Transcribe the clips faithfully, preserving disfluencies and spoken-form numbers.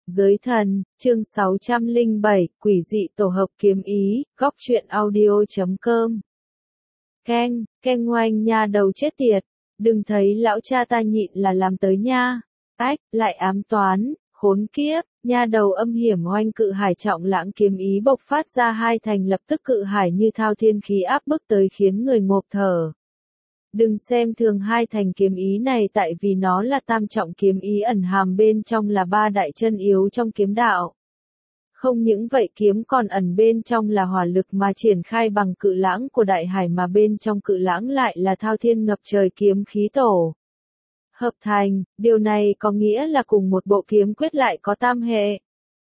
Giới thần, chương sáu trăm lẻ bảy, quỷ dị tổ hợp kiếm ý, góc truyện audio chấm com. Keng, keng oanh nha đầu chết tiệt, đừng thấy lão cha ta nhịn là làm tới nha. Ách, lại ám toán, khốn kiếp, nha đầu âm hiểm oanh cự hải trọng lãng kiếm ý bộc phát ra hai thành lập tức cự hải như thao thiên khí áp bức tới khiến người ngộp thở. Đừng xem thường hai thành kiếm ý này tại vì nó là tam trọng kiếm ý ẩn hàm bên trong là ba đại chân yếu trong kiếm đạo. Không những vậy kiếm còn ẩn bên trong là hỏa lực mà triển khai bằng cự lãng của đại hải mà bên trong cự lãng lại là thao thiên ngập trời kiếm khí tổ. Hợp thành, điều này có nghĩa là cùng một bộ kiếm quyết lại có tam hệ.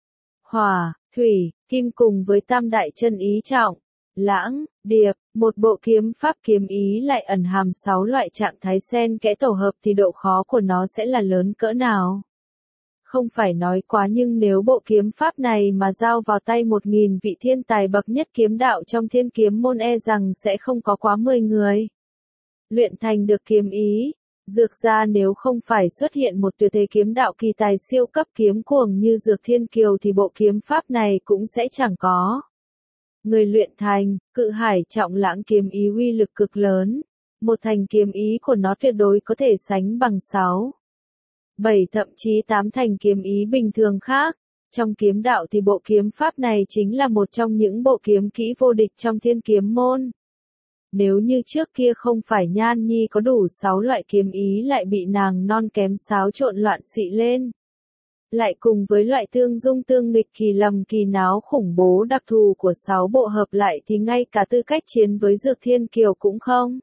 Hỏa, thủy, kim cùng với tam đại chân ý trọng. Lãng, điệp, một bộ kiếm pháp kiếm ý lại ẩn hàm sáu loại trạng thái xen kẽ tổ hợp thì độ khó của nó sẽ là lớn cỡ nào. Không phải nói quá nhưng nếu bộ kiếm pháp này mà giao vào tay một nghìn vị thiên tài bậc nhất kiếm đạo trong thiên kiếm môn e rằng sẽ không có quá mười người. Luyện thành được kiếm ý, dược ra nếu không phải xuất hiện một tuyệt thế kiếm đạo kỳ tài siêu cấp kiếm cuồng như Dược Thiên Kiều thì bộ kiếm pháp này cũng sẽ chẳng có. Người luyện thành, cự hải trọng lãng kiếm ý uy lực cực lớn, một thành kiếm ý của nó tuyệt đối có thể sánh bằng sáu, bảy thậm chí tám thành kiếm ý bình thường khác. Trong kiếm đạo thì bộ kiếm pháp này chính là một trong những bộ kiếm kỹ vô địch trong thiên kiếm môn. Nếu như trước kia không phải Nhan Nhi có đủ sáu loại kiếm ý lại bị nàng non kém xáo trộn loạn xị lên. Lại cùng với loại tương dung tương nghịch kỳ lầm kỳ náo khủng bố đặc thù của sáu bộ hợp lại thì ngay cả tư cách chiến với Dược Thiên Kiều cũng không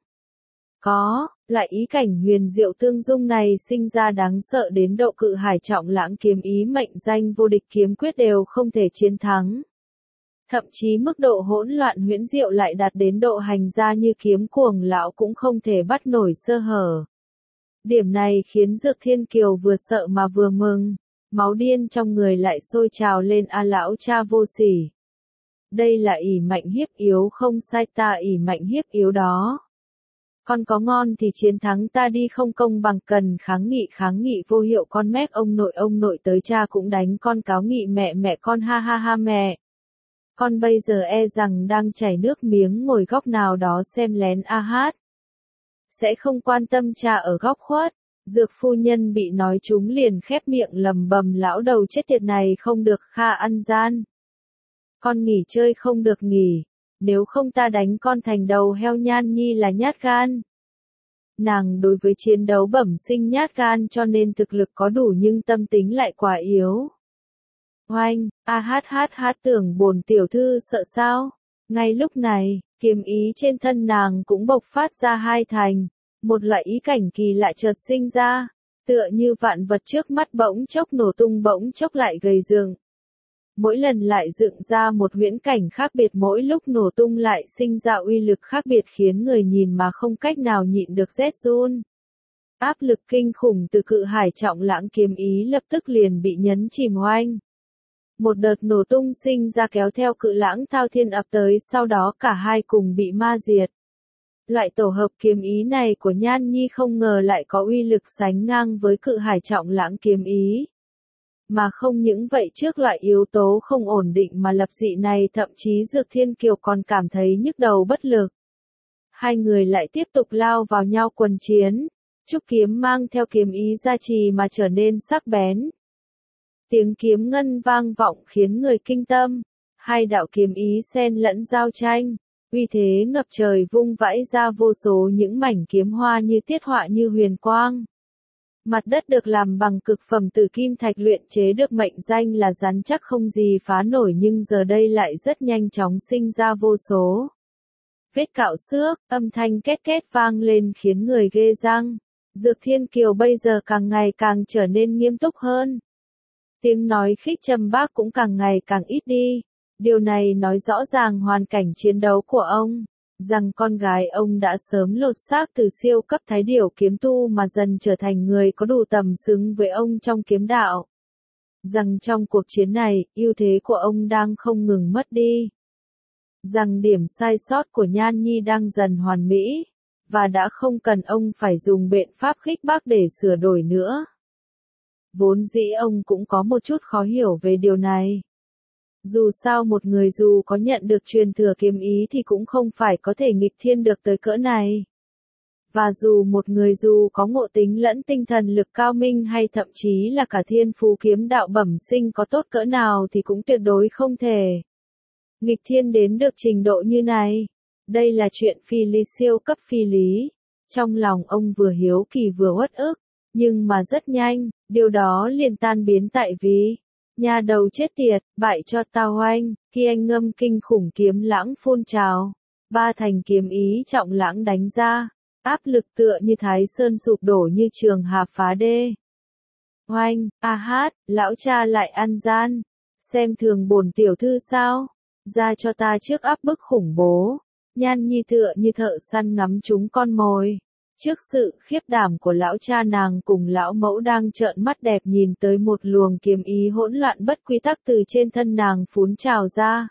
có. Loại ý cảnh huyền diệu tương dung này sinh ra đáng sợ đến độ cự hải trọng lãng kiếm ý mệnh danh vô địch kiếm quyết đều không thể chiến thắng. Thậm chí mức độ hỗn loạn huyễn diệu lại đạt đến độ hành ra như kiếm cuồng lão cũng không thể bắt nổi sơ hở. Điểm này khiến Dược Thiên Kiều vừa sợ mà vừa mừng. Máu điên trong người lại sôi trào lên a lão cha vô sỉ. Đây là ỷ mạnh hiếp yếu không sai ta ỷ mạnh hiếp yếu đó. Con có ngon thì chiến thắng ta đi không công bằng cần kháng nghị kháng nghị vô hiệu con mét ông nội ông nội tới cha cũng đánh con cáo nghị mẹ mẹ con ha ha ha mẹ. Con bây giờ e rằng đang chảy nước miếng ngồi góc nào đó xem lén a hát. Sẽ không quan tâm cha ở góc khuất. Dược phu nhân bị nói trúng liền khép miệng lầm bầm lão đầu chết tiệt này không được kha ăn gian. Con nghỉ chơi không được nghỉ, nếu không ta đánh con thành đầu heo. Nhan Nhi là nhát gan. Nàng đối với chiến đấu bẩm sinh nhát gan cho nên thực lực có đủ nhưng tâm tính lại quá yếu. Oanh, a hát hát hát tưởng bổn tiểu thư sợ sao? Ngay lúc này, kiếm ý trên thân nàng cũng bộc phát ra hai thành. Một loại ý cảnh kỳ lạ chợt sinh ra, tựa như vạn vật trước mắt bỗng chốc nổ tung bỗng chốc lại gầy dựng. Mỗi lần lại dựng ra một huyễn cảnh khác biệt mỗi lúc nổ tung lại sinh ra uy lực khác biệt khiến người nhìn mà không cách nào nhịn được rét run. Áp lực kinh khủng từ cự hải trọng lãng kiếm ý lập tức liền bị nhấn chìm oanh. Một đợt nổ tung sinh ra kéo theo cự lãng thao thiên ập tới sau đó cả hai cùng bị ma diệt. Loại tổ hợp kiếm ý này của Nhan Nhi không ngờ lại có uy lực sánh ngang với cự hải trọng lãng kiếm ý. Mà không những vậy trước loại yếu tố không ổn định mà lập dị này thậm chí Dược Thiên Kiều còn cảm thấy nhức đầu bất lực. Hai người lại tiếp tục lao vào nhau quần chiến. Trúc kiếm mang theo kiếm ý gia trì mà trở nên sắc bén. Tiếng kiếm ngân vang vọng khiến người kinh tâm. Hai đạo kiếm ý xen lẫn giao tranh. Uy thế ngập trời vung vãi ra vô số những mảnh kiếm hoa như tiết họa như huyền quang. Mặt đất được làm bằng cực phẩm tử kim thạch luyện chế được mệnh danh là rắn chắc không gì phá nổi nhưng giờ đây lại rất nhanh chóng sinh ra vô số vết cạo xước, âm thanh két két vang lên khiến người ghê răng. Dược Thiên Kiều bây giờ càng ngày càng trở nên nghiêm túc hơn. Tiếng nói khích trầm bác cũng càng ngày càng ít đi. Điều này nói rõ ràng hoàn cảnh chiến đấu của ông, rằng con gái ông đã sớm lột xác từ siêu cấp thái điểu kiếm tu mà dần trở thành người có đủ tầm xứng với ông trong kiếm đạo. Rằng trong cuộc chiến này, ưu thế của ông đang không ngừng mất đi. Rằng điểm sai sót của Nhan Nhi đang dần hoàn mỹ, và đã không cần ông phải dùng biện pháp khích bác để sửa đổi nữa. Vốn dĩ ông cũng có một chút khó hiểu về điều này. Dù sao một người dù có nhận được truyền thừa kiếm ý thì cũng không phải có thể nghịch thiên được tới cỡ này. Và dù một người dù có ngộ tính lẫn tinh thần lực cao minh hay thậm chí là cả thiên phú kiếm đạo bẩm sinh có tốt cỡ nào thì cũng tuyệt đối không thể nghịch thiên đến được trình độ như này. Đây là chuyện phi lý, siêu cấp phi lý. Trong lòng ông vừa hiếu kỳ vừa uất ức, nhưng mà rất nhanh, điều đó liền tan biến tại vì nhà đầu chết tiệt, bại cho tao anh, khi anh ngâm kinh khủng kiếm lãng phun trào, ba thành kiếm ý trọng lãng đánh ra, áp lực tựa như Thái Sơn sụp đổ như Trường Hà phá đê. Oanh, a hát, lão cha lại ăn gian, xem thường bổn tiểu thư sao, ra cho ta trước áp bức khủng bố. Nhan Nhi tựa như thợ săn ngắm chúng con mồi. Trước sự khiếp đảm của lão cha nàng cùng lão mẫu đang trợn mắt đẹp nhìn tới một luồng kiếm ý hỗn loạn bất quy tắc từ trên thân nàng phún trào ra.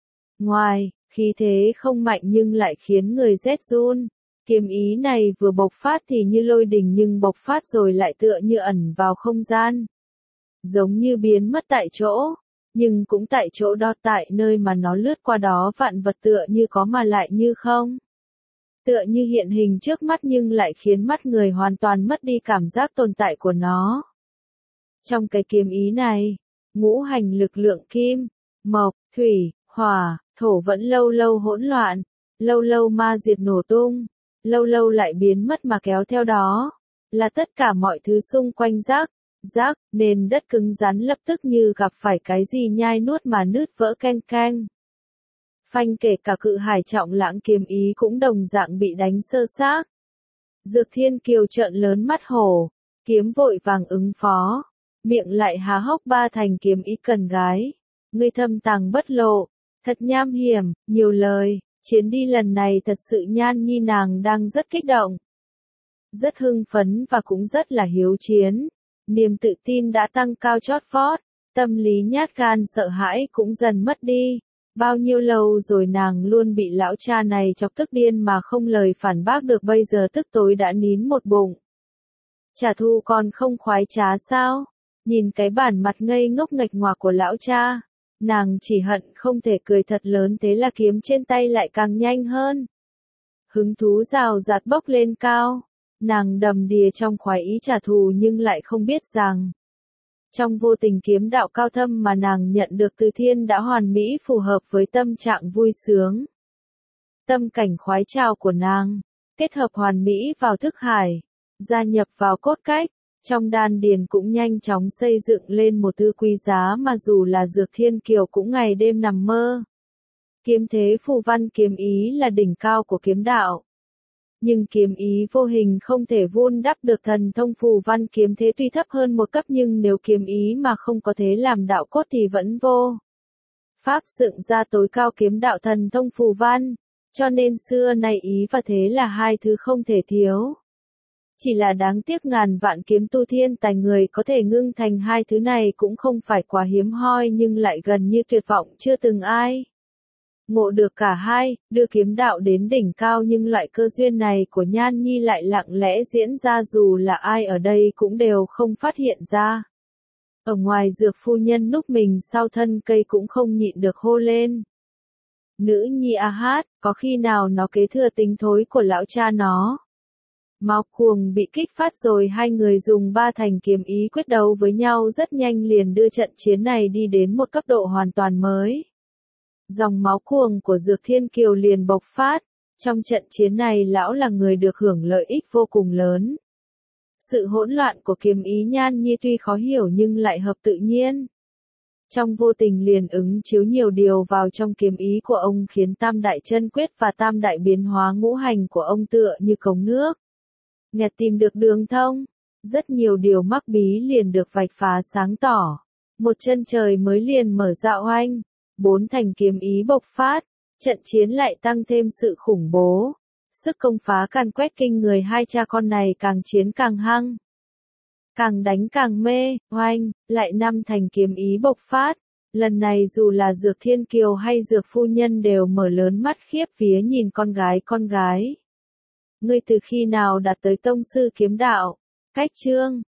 Ngoài, khí thế không mạnh nhưng lại khiến người rét run. Kiếm ý này vừa bộc phát thì như lôi đình nhưng bộc phát rồi lại tựa như ẩn vào không gian. Giống như biến mất tại chỗ. Nhưng cũng tại chỗ đó, tại nơi mà nó lướt qua đó, vạn vật tựa như có mà lại như không. Tựa như hiện hình trước mắt nhưng lại khiến mắt người hoàn toàn mất đi cảm giác tồn tại của nó. Trong cái kiếm ý này, ngũ hành lực lượng kim, mộc, thủy, hỏa, thổ vẫn lâu lâu hỗn loạn, lâu lâu ma diệt nổ tung, lâu lâu lại biến mất mà kéo theo đó là tất cả mọi thứ xung quanh rác. Rác, nền đất cứng rắn lập tức như gặp phải cái gì nhai nuốt mà nứt vỡ keng keng. Phanh, kể cả cự hải trọng lãng kiếm ý cũng đồng dạng bị đánh sơ xác. Dược Thiên Kiều trợn lớn mắt hổ, kiếm vội vàng ứng phó, miệng lại há hốc ba thành kiếm ý cần gái. Ngươi thâm tàng bất lộ, thật nham hiểm, nhiều lời, chiến đi lần này thật sự Nhan Nhi nàng đang rất kích động. Rất hưng phấn và cũng rất là hiếu chiến. Niềm tự tin đã tăng cao chót vót, tâm lý nhát gan sợ hãi cũng dần mất đi. Bao nhiêu lâu rồi nàng luôn bị lão cha này chọc tức điên mà không lời phản bác được, bây giờ tức tối đã nín một bụng. Trả thù còn không khoái trá sao? Nhìn cái bản mặt ngây ngốc nghệch ngoạc của lão cha, nàng chỉ hận không thể cười thật lớn, thế là kiếm trên tay lại càng nhanh hơn. Hứng thú rào rạt bốc lên cao. Nàng đầm đìa trong khoái ý trả thù nhưng lại không biết rằng, trong vô tình kiếm đạo cao thâm mà nàng nhận được từ thiên đã hoàn mỹ phù hợp với tâm trạng vui sướng. Tâm cảnh khoái trào của nàng, kết hợp hoàn mỹ vào thức hải, gia nhập vào cốt cách, trong đan điền cũng nhanh chóng xây dựng lên một thứ quý giá mà dù là Dược Thiên Kiều cũng ngày đêm nằm mơ. Kiếm thế phù văn kiếm ý là đỉnh cao của kiếm đạo. Nhưng kiếm ý vô hình không thể vun đắp được thần thông phù văn, kiếm thế tuy thấp hơn một cấp nhưng nếu kiếm ý mà không có thế làm đạo cốt thì vẫn vô pháp dựng ra tối cao kiếm đạo thần thông phù văn, cho nên xưa nay ý và thế là hai thứ không thể thiếu. Chỉ là đáng tiếc ngàn vạn kiếm tu thiên tài người có thể ngưng thành hai thứ này cũng không phải quá hiếm hoi nhưng lại gần như tuyệt vọng chưa từng ai ngộ được cả hai, đưa kiếm đạo đến đỉnh cao, nhưng loại cơ duyên này của Nhan Nhi lại lặng lẽ diễn ra dù là ai ở đây cũng đều không phát hiện ra. Ở ngoài Dược phu nhân núp mình sau thân cây cũng không nhịn được hô lên. Nữ nhi a hát, có khi nào nó kế thừa tính thối của lão cha nó? Máu cuồng bị kích phát rồi, hai người dùng ba thành kiếm ý quyết đấu với nhau rất nhanh, liền đưa trận chiến này đi đến một cấp độ hoàn toàn mới. Dòng máu cuồng của Dược Thiên Kiều liền bộc phát, trong trận chiến này lão là người được hưởng lợi ích vô cùng lớn. Sự hỗn loạn của kiếm ý Nhan Nhi tuy khó hiểu nhưng lại hợp tự nhiên. Trong vô tình liền ứng chiếu nhiều điều vào trong kiếm ý của ông, khiến tam đại chân quyết và tam đại biến hóa ngũ hành của ông tựa như cống nước nghẹt tìm được đường thông. Rất nhiều điều mắc bí liền được vạch phá sáng tỏ. Một chân trời mới liền mở ra oanh. Bốn thành kiếm ý bộc phát, trận chiến lại tăng thêm sự khủng bố. Sức công phá càn quét kinh người, hai cha con này càng chiến càng hăng. Càng đánh càng mê, oanh, lại năm thành kiếm ý bộc phát. Lần này dù là Dược Thiên Kiều hay Dược phu nhân đều mở lớn mắt khiếp vía nhìn con gái con gái. Ngươi từ khi nào đạt tới tông sư kiếm đạo? Cách chương